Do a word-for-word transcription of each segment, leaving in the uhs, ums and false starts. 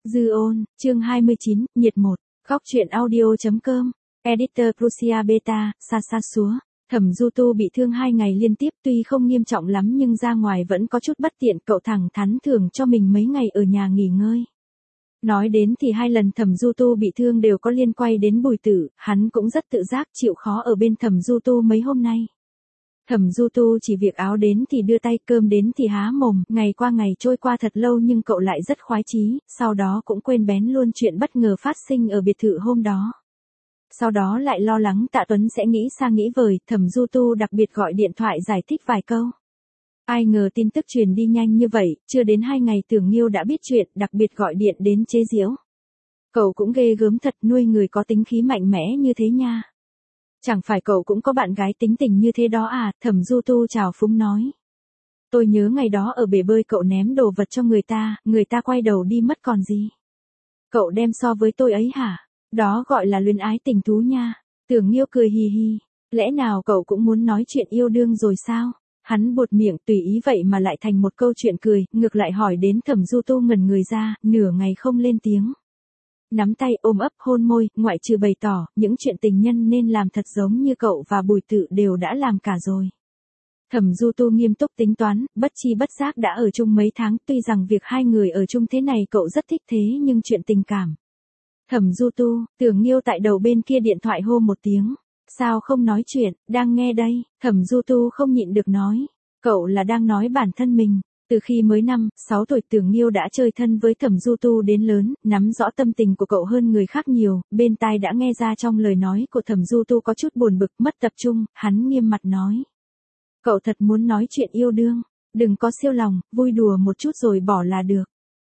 Dư ôn, chương hai mươi chín, nhiệt một, góc truyện audio.com, Editor Prussia Beta, xa xa xúa. Thẩm Du Tu bị thương hai ngày liên tiếp tuy không nghiêm trọng lắm nhưng ra ngoài vẫn có chút bất tiện, cậu thẳng thắn thưởng cho mình mấy ngày ở nhà nghỉ ngơi. Nói đến thì hai lần Thẩm Du Tu bị thương đều có liên quan đến Bùi Tử, hắn cũng rất tự giác chịu khó ở bên Thẩm Du Tu mấy hôm nay. Thẩm Du Tu chỉ việc áo đến thì đưa tay, cơm đến thì há mồm, ngày qua ngày trôi qua thật lâu nhưng cậu lại rất khoái chí, sau đó cũng quên bén luôn chuyện bất ngờ phát sinh ở biệt thự hôm đó. Sau đó lại lo lắng Tạ Tuấn sẽ nghĩ xa nghĩ vời, Thẩm Du Tu đặc biệt gọi điện thoại giải thích vài câu. Ai ngờ tin tức truyền đi nhanh như vậy, chưa đến hai ngày Tưởng Nghiêu đã biết chuyện, đặc biệt gọi điện đến chế giễu. Cậu cũng ghê gớm thật, nuôi người có tính khí mạnh mẽ như thế nha. Chẳng phải cậu cũng có bạn gái tính tình như thế đó à, Thẩm Du Tu chào phúng nói. Tôi nhớ ngày đó ở bể bơi cậu ném đồ vật cho người ta, người ta quay đầu đi mất còn gì. Cậu đem so với tôi ấy hả? Đó gọi là luyến ái tình thú nha. Tưởng Nghiêu cười hì hì. Lẽ nào cậu cũng muốn nói chuyện yêu đương rồi sao? Hắn buột miệng tùy ý vậy mà lại thành một câu chuyện cười, ngược lại hỏi đến Thẩm Du Tu ngẩn người ra, nửa ngày không lên tiếng. Nắm tay ôm ấp hôn môi, ngoại trừ bày tỏ, những chuyện tình nhân nên làm thật giống như cậu và Bùi Tự đều đã làm cả rồi. Thẩm Du Tu nghiêm túc tính toán, bất chi bất giác đã ở chung mấy tháng, tuy rằng việc hai người ở chung thế này cậu rất thích thế nhưng chuyện tình cảm. Thẩm Du Tu, Tưởng Nghiêu tại đầu bên kia điện thoại hô một tiếng. Sao không nói chuyện, đang nghe đây, Thẩm Du Tu không nhịn được nói. Cậu là đang nói bản thân mình. Từ khi mới năm, sáu tuổi Tưởng Nghiêu đã chơi thân với Thẩm Du Tu đến lớn, nắm rõ tâm tình của cậu hơn người khác nhiều, bên tai đã nghe ra trong lời nói của Thẩm Du Tu có chút buồn bực, mất tập trung, hắn nghiêm mặt nói. Cậu thật muốn nói chuyện yêu đương, đừng có siêu lòng, vui đùa một chút rồi bỏ là được.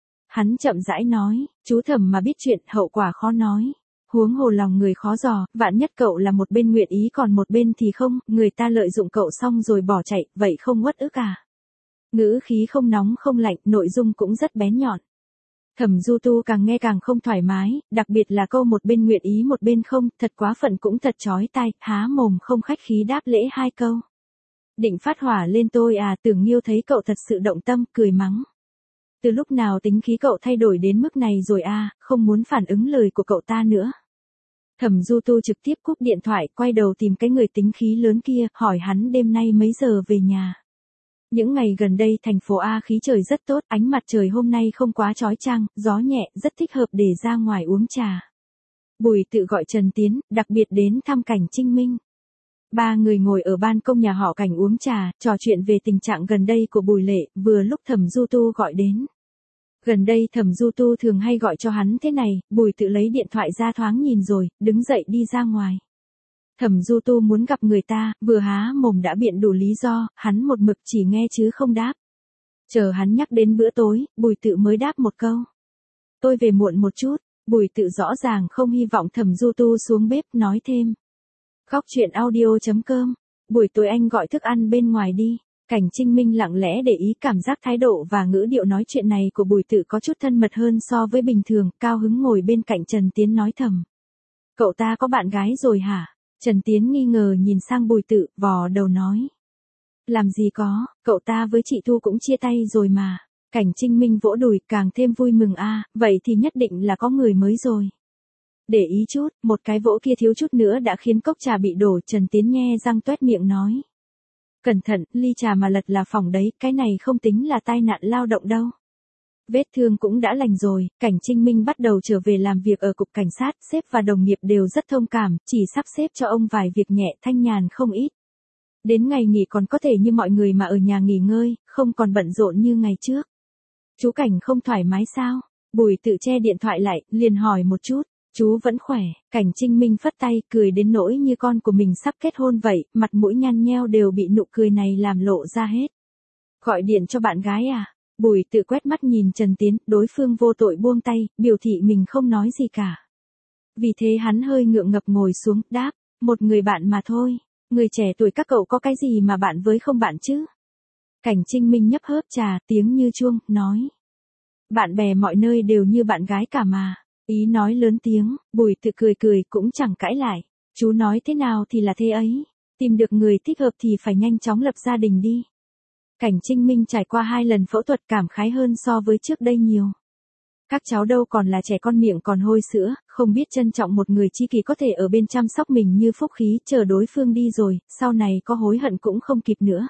Hắn chậm rãi nói, chú Thẩm mà biết chuyện hậu quả khó nói. Huống hồ lòng người khó dò, vạn nhất cậu là một bên nguyện ý còn một bên thì không, người ta lợi dụng cậu xong rồi bỏ chạy, vậy không uất ức à? Ngữ khí không nóng không lạnh, nội dung cũng rất bén nhọn. Thẩm Du Tu càng nghe càng không thoải mái, đặc biệt là câu một bên nguyện ý một bên không, thật quá phận cũng thật chói tai, há mồm không khách khí đáp lễ hai câu. Định phát hỏa lên tôi à? Tưởng Nghiêu thấy cậu thật sự động tâm, cười mắng. Từ lúc nào tính khí cậu thay đổi đến mức này rồi à, không muốn phản ứng lời của cậu ta nữa. Thẩm Du Tu trực tiếp cúp điện thoại, quay đầu tìm cái người tính khí lớn kia, hỏi hắn đêm nay mấy giờ về nhà. Những ngày gần đây thành phố A khí trời rất tốt, ánh mặt trời hôm nay không quá chói chang, gió nhẹ, rất thích hợp để ra ngoài uống trà. Bùi Tự gọi Trần Tiến, đặc biệt đến thăm Cảnh Trinh Minh. Ba người ngồi ở ban công nhà họ Cảnh uống trà, trò chuyện về tình trạng gần đây của Bùi Lệ, vừa lúc Thẩm Du Tu gọi đến. Gần đây Thẩm Du Tu thường hay gọi cho hắn thế này, Bùi Tự lấy điện thoại ra thoáng nhìn rồi, đứng dậy đi ra ngoài. Thẩm Du Tu muốn gặp người ta, vừa há mồm đã biện đủ lý do, hắn một mực chỉ nghe chứ không đáp. Chờ hắn nhắc đến bữa tối, Bùi Tự mới đáp một câu. Tôi về muộn một chút, Bùi Tự rõ ràng không hy vọng Thẩm Du Tu xuống bếp, nói thêm. Góc truyện audio.com, buổi tối anh gọi thức ăn bên ngoài đi. Cảnh Trinh Minh lặng lẽ để ý cảm giác thái độ và ngữ điệu nói chuyện này của Bùi Tự có chút thân mật hơn so với bình thường, cao hứng ngồi bên cạnh Trần Tiến nói thầm. Cậu ta có bạn gái rồi hả? Trần Tiến nghi ngờ nhìn sang Bùi Tự, vò đầu nói. Làm gì có, cậu ta với chị Thu cũng chia tay rồi mà. Cảnh Trinh Minh vỗ đùi, càng thêm vui mừng a, à, vậy thì nhất định là có người mới rồi. Để ý chút, một cái vỗ kia thiếu chút nữa đã khiến cốc trà bị đổ, Trần Tiến nhe răng toét miệng nói. Cẩn thận, ly trà mà lật là phỏng đấy, cái này không tính là tai nạn lao động đâu. Vết thương cũng đã lành rồi, Cảnh Trinh Minh bắt đầu trở về làm việc ở cục cảnh sát, sếp và đồng nghiệp đều rất thông cảm, chỉ sắp xếp cho ông vài việc nhẹ, thanh nhàn không ít. Đến ngày nghỉ còn có thể như mọi người mà ở nhà nghỉ ngơi, không còn bận rộn như ngày trước. Chú Cảnh không thoải mái sao? Bùi Tự che điện thoại lại, liền hỏi một chút. Chú vẫn khỏe, Cảnh Trinh Minh phất tay, cười đến nỗi như con của mình sắp kết hôn vậy, mặt mũi nhăn nheo đều bị nụ cười này làm lộ ra hết. Gọi điện cho bạn gái à? Bùi Tự quét mắt nhìn Trần Tiến, đối phương vô tội buông tay, biểu thị mình không nói gì cả. Vì thế hắn hơi ngượng ngập ngồi xuống, đáp, một người bạn mà thôi, người trẻ tuổi các cậu có cái gì mà bạn với không bạn chứ? Cảnh Trinh Minh nhấp hớp trà, tiếng như chuông, nói. Bạn bè mọi nơi đều như bạn gái cả mà. Ý nói lớn tiếng, Bùi Tự cười cười cũng chẳng cãi lại. Chú nói thế nào thì là thế ấy. Tìm được người thích hợp thì phải nhanh chóng lập gia đình đi. Cảnh Trinh Minh trải qua hai lần phẫu thuật cảm khái hơn so với trước đây nhiều. Các cháu đâu còn là trẻ con miệng còn hôi sữa, không biết trân trọng một người tri kỷ có thể ở bên chăm sóc mình như phúc khí, chờ đối phương đi rồi, sau này có hối hận cũng không kịp nữa.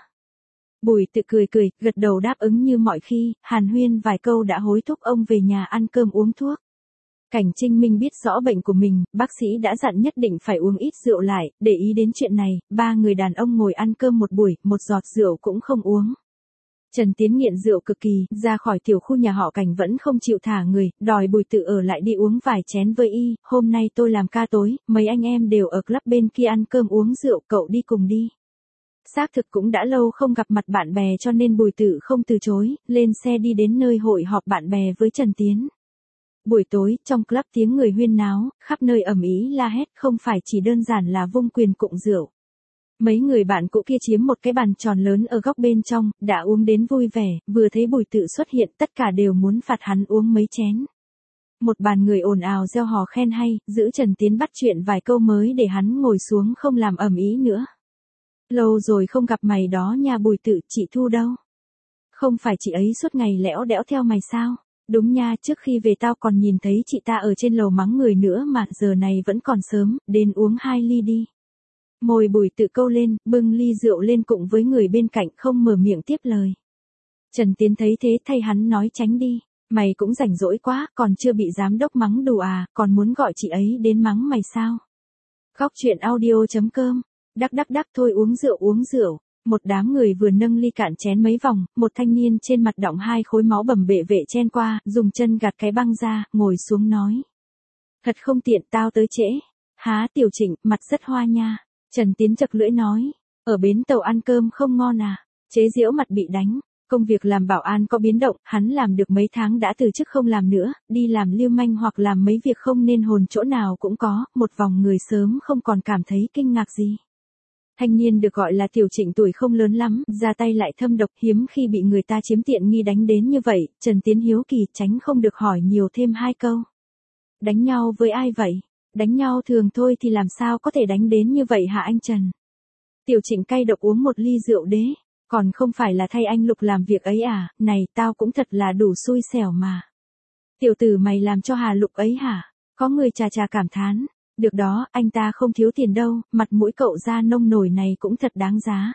Bùi Tự cười cười, gật đầu đáp ứng như mọi khi, hàn huyên vài câu đã hối thúc ông về nhà ăn cơm uống thuốc. Cảnh Trinh Minh biết rõ bệnh của mình, bác sĩ đã dặn nhất định phải uống ít rượu lại, để ý đến chuyện này, ba người đàn ông ngồi ăn cơm một buổi, một giọt rượu cũng không uống. Trần Tiến nghiện rượu cực kỳ, ra khỏi tiểu khu nhà họ Cảnh vẫn không chịu thả người, đòi Bùi Tự ở lại đi uống vài chén với y, hôm nay tôi làm ca tối, mấy anh em đều ở club bên kia ăn cơm uống rượu, cậu đi cùng đi. Xác thực cũng đã lâu không gặp mặt bạn bè cho nên Bùi Tự không từ chối, lên xe đi đến nơi hội họp bạn bè với Trần Tiến. Buổi tối, trong club tiếng người huyên náo, khắp nơi ầm ĩ la hét, không phải chỉ đơn giản là vung quyền cụng rượu. Mấy người bạn cũ kia chiếm một cái bàn tròn lớn ở góc bên trong, đã uống đến vui vẻ, vừa thấy Bùi Tự xuất hiện tất cả đều muốn phạt hắn uống mấy chén. Một bàn người ồn ào reo hò khen hay, giữ Trần Tiến bắt chuyện vài câu mới để hắn ngồi xuống không làm ầm ĩ nữa. Lâu rồi không gặp mày đó nha Bùi Tự, chị Thu đâu? Không phải chị ấy suốt ngày lẽo đẽo theo mày sao? Đúng nha, trước khi về tao còn nhìn thấy chị ta ở trên lầu mắng người nữa mà, giờ này vẫn còn sớm, đến uống hai ly đi. Môi Bùi Tự câu lên, bưng ly rượu lên cụng với người bên cạnh không mở miệng tiếp lời. Trần Tiến thấy thế thay hắn nói tránh đi, mày cũng rảnh rỗi quá, còn chưa bị giám đốc mắng đủ à, còn muốn gọi chị ấy đến mắng mày sao? Góc chuyện audio chấm com, đắc đắc đắc thôi uống rượu uống rượu. Một đám người vừa nâng ly cạn chén mấy vòng, một thanh niên trên mặt đọng hai khối máu bầm bệ vệ chen qua, dùng chân gạt cái băng ra, ngồi xuống nói. Thật không tiện tao tới trễ. Há Tiểu Trịnh, mặt rất hoa nha. Trần Tiến chật lưỡi nói. Ở bến tàu ăn cơm không ngon à? Chế giễu mặt bị đánh. Công việc làm bảo an có biến động, hắn làm được mấy tháng đã từ chức không làm nữa, đi làm lưu manh hoặc làm mấy việc không nên hồn chỗ nào cũng có, một vòng người sớm không còn cảm thấy kinh ngạc gì. Thanh niên được gọi là Tiểu Trịnh tuổi không lớn lắm, ra tay lại thâm độc, hiếm khi bị người ta chiếm tiện nghi đánh đến như vậy, Trần Tiến hiếu kỳ tránh không được hỏi nhiều thêm hai câu. Đánh nhau với ai vậy? Đánh nhau thường thôi thì làm sao có thể đánh đến như vậy hả anh Trần? Tiểu Trịnh cay độc uống một ly rượu đế, còn không phải là thay anh Lục làm việc ấy à, này tao cũng thật là đủ xui xẻo mà. Tiểu tử mày làm cho Hà Lục ấy hả? Có người chà chà cảm thán. Được đó, anh ta không thiếu tiền đâu, mặt mũi cậu ra nông nổi này cũng thật đáng giá.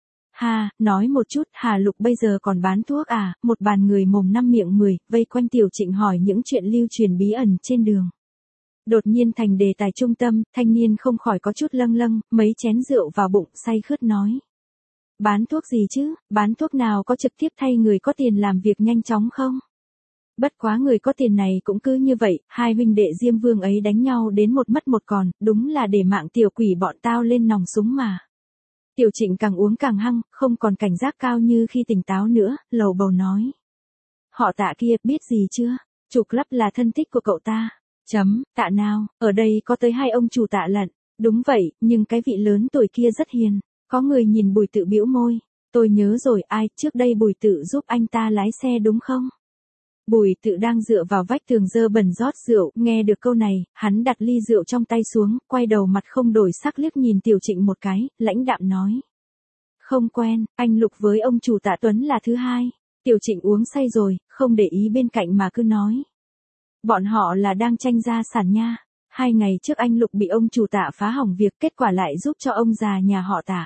Ha, nói một chút, Hà Lục bây giờ còn bán thuốc à, một bàn người mồm năm miệng mười, vây quanh Tiểu Trịnh hỏi những chuyện lưu truyền bí ẩn trên đường. Đột nhiên thành đề tài trung tâm, thanh niên không khỏi có chút lâng lâng, mấy chén rượu vào bụng, say khướt nói. Bán thuốc gì chứ, bán thuốc nào có trực tiếp thay người có tiền làm việc nhanh chóng không? Bất quá người có tiền này cũng cứ như vậy, hai huynh đệ Diêm Vương ấy đánh nhau đến một mất một còn, đúng là để mạng tiểu quỷ bọn tao lên nòng súng mà. Tiểu Trịnh càng uống càng hăng, không còn cảnh giác cao như khi tỉnh táo nữa, lầu bầu nói. Họ Tạ kia, biết gì chưa? Chủ club là thân thích của cậu ta. Chấm, Tạ nào, ở đây có tới hai ông chủ Tạ lận. Đúng vậy, nhưng cái vị lớn tuổi kia rất hiền. Có người nhìn Bùi Tự bĩu môi. Tôi nhớ rồi, ai, trước đây Bùi Tự giúp anh ta lái xe đúng không? Bùi Tự đang dựa vào vách tường dơ bẩn rót rượu, nghe được câu này, hắn đặt ly rượu trong tay xuống, quay đầu mặt không đổi sắc liếc nhìn Tiểu Trịnh một cái, lãnh đạm nói. Không quen, anh Lục với ông chủ Tạ Tuấn là thứ hai. Tiểu Trịnh uống say rồi, không để ý bên cạnh mà cứ nói. Bọn họ là đang tranh gia sản nha. Hai ngày trước anh Lục bị ông chủ Tạ phá hỏng việc, kết quả lại giúp cho ông già nhà họ Tạ.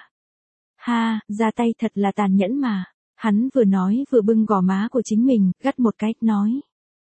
Ha, ra tay thật là tàn nhẫn mà. Hắn vừa nói vừa bưng gò má của chính mình, gắt một cái, nói.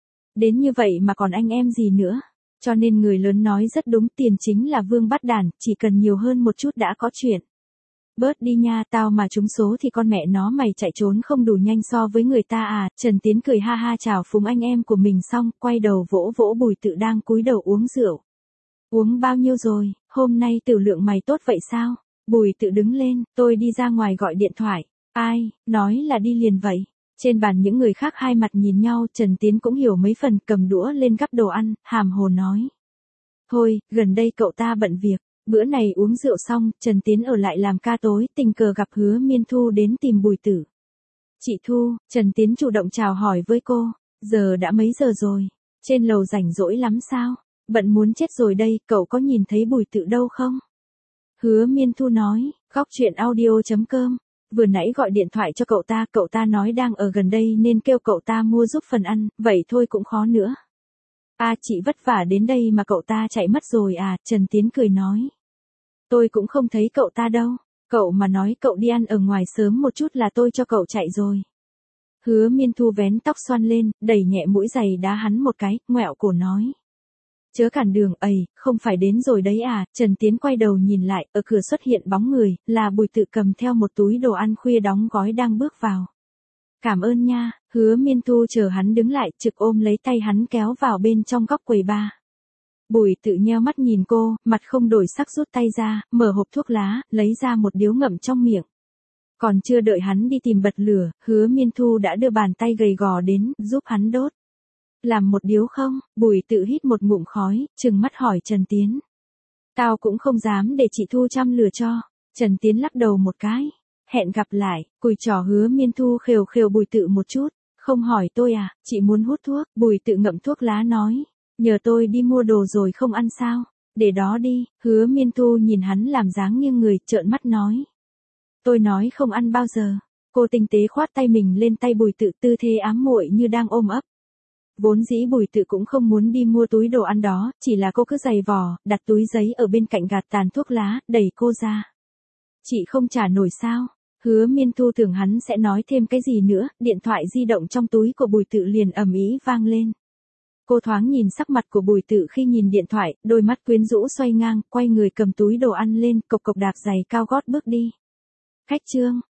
Đến như vậy mà còn anh em gì nữa. Cho nên người lớn nói rất đúng, tiền chính là vương bắt đàn, chỉ cần nhiều hơn một chút đã có chuyện. Bớt đi nha, tao mà trúng số thì con mẹ nó mày chạy trốn không đủ nhanh so với người ta à. Trần Tiến cười ha ha chào phúng anh em của mình xong, quay đầu vỗ vỗ Bùi Tự đang cúi đầu uống rượu. Uống bao nhiêu rồi, hôm nay tiểu lượng mày tốt vậy sao? Bùi Tự đứng lên, tôi đi ra ngoài gọi điện thoại. Ai, nói là đi liền vậy. Trên bàn những người khác hai mặt nhìn nhau, Trần Tiến cũng hiểu mấy phần, cầm đũa lên gắp đồ ăn, hàm hồ nói. Thôi, gần đây cậu ta bận việc. Bữa này uống rượu xong, Trần Tiến ở lại làm ca tối, tình cờ gặp Hứa Miên Thu đến tìm Bùi Tự. Chị Thu, Trần Tiến chủ động chào hỏi với cô. Giờ đã mấy giờ rồi? Trên lầu rảnh rỗi lắm sao? Bận muốn chết rồi đây, cậu có nhìn thấy Bùi Tự đâu không? Hứa Miên Thu nói, góc chuyện audio chấm com vừa nãy gọi điện thoại cho cậu ta, cậu ta nói đang ở gần đây nên kêu cậu ta mua giúp phần ăn, vậy thôi cũng khó nữa. À chị vất vả đến đây mà cậu ta chạy mất rồi à, Trần Tiến cười nói. Tôi cũng không thấy cậu ta đâu, cậu mà nói cậu đi ăn ở ngoài sớm một chút là tôi cho cậu chạy rồi. Hứa Miên Thu vén tóc xoăn lên, đẩy nhẹ mũi giày đá hắn một cái, ngoẹo cổ nói. Chớ cản đường, ầy, không phải đến rồi đấy à, Trần Tiến quay đầu nhìn lại, ở cửa xuất hiện bóng người, là Bùi Tự cầm theo một túi đồ ăn khuya đóng gói đang bước vào. Cảm ơn nha, Hứa Miên Thu chờ hắn đứng lại, trực ôm lấy tay hắn kéo vào bên trong góc quầy bar. Bùi Tự nheo mắt nhìn cô, mặt không đổi sắc rút tay ra, mở hộp thuốc lá, lấy ra một điếu ngậm trong miệng. Còn chưa đợi hắn đi tìm bật lửa, Hứa Miên Thu đã đưa bàn tay gầy gò đến, giúp hắn đốt. Làm một điếu không? Bùi Tự hít một ngụm khói, trừng mắt hỏi Trần Tiến. Tao cũng không dám để chị Thu chăm lửa cho. Trần Tiến lắc đầu một cái. Hẹn gặp lại, cùi trò Hứa Miên Thu khều khều Bùi Tự một chút. Không hỏi tôi à, chị muốn hút thuốc. Bùi Tự ngậm thuốc lá nói. Nhờ tôi đi mua đồ rồi không ăn sao? Để đó đi. Hứa Miên Thu nhìn hắn làm dáng nghiêng người, trợn mắt nói. Tôi nói không ăn bao giờ. Cô tinh tế khoát tay mình lên tay Bùi Tự, tư thế ám muội như đang ôm ấp. Vốn dĩ Bùi Tự cũng không muốn đi mua túi đồ ăn đó, chỉ là cô cứ giày vò, đặt túi giấy ở bên cạnh gạt tàn thuốc lá, đẩy cô ra. Chị không trả nổi sao? Hứa Miên Thu tưởng hắn sẽ nói thêm cái gì nữa, điện thoại di động trong túi của Bùi Tự liền ầm ĩ vang lên. Cô thoáng nhìn sắc mặt của Bùi Tự khi nhìn điện thoại, đôi mắt quyến rũ xoay ngang, quay người cầm túi đồ ăn lên, cộc cộc đạp giày cao gót bước đi. Khách trương,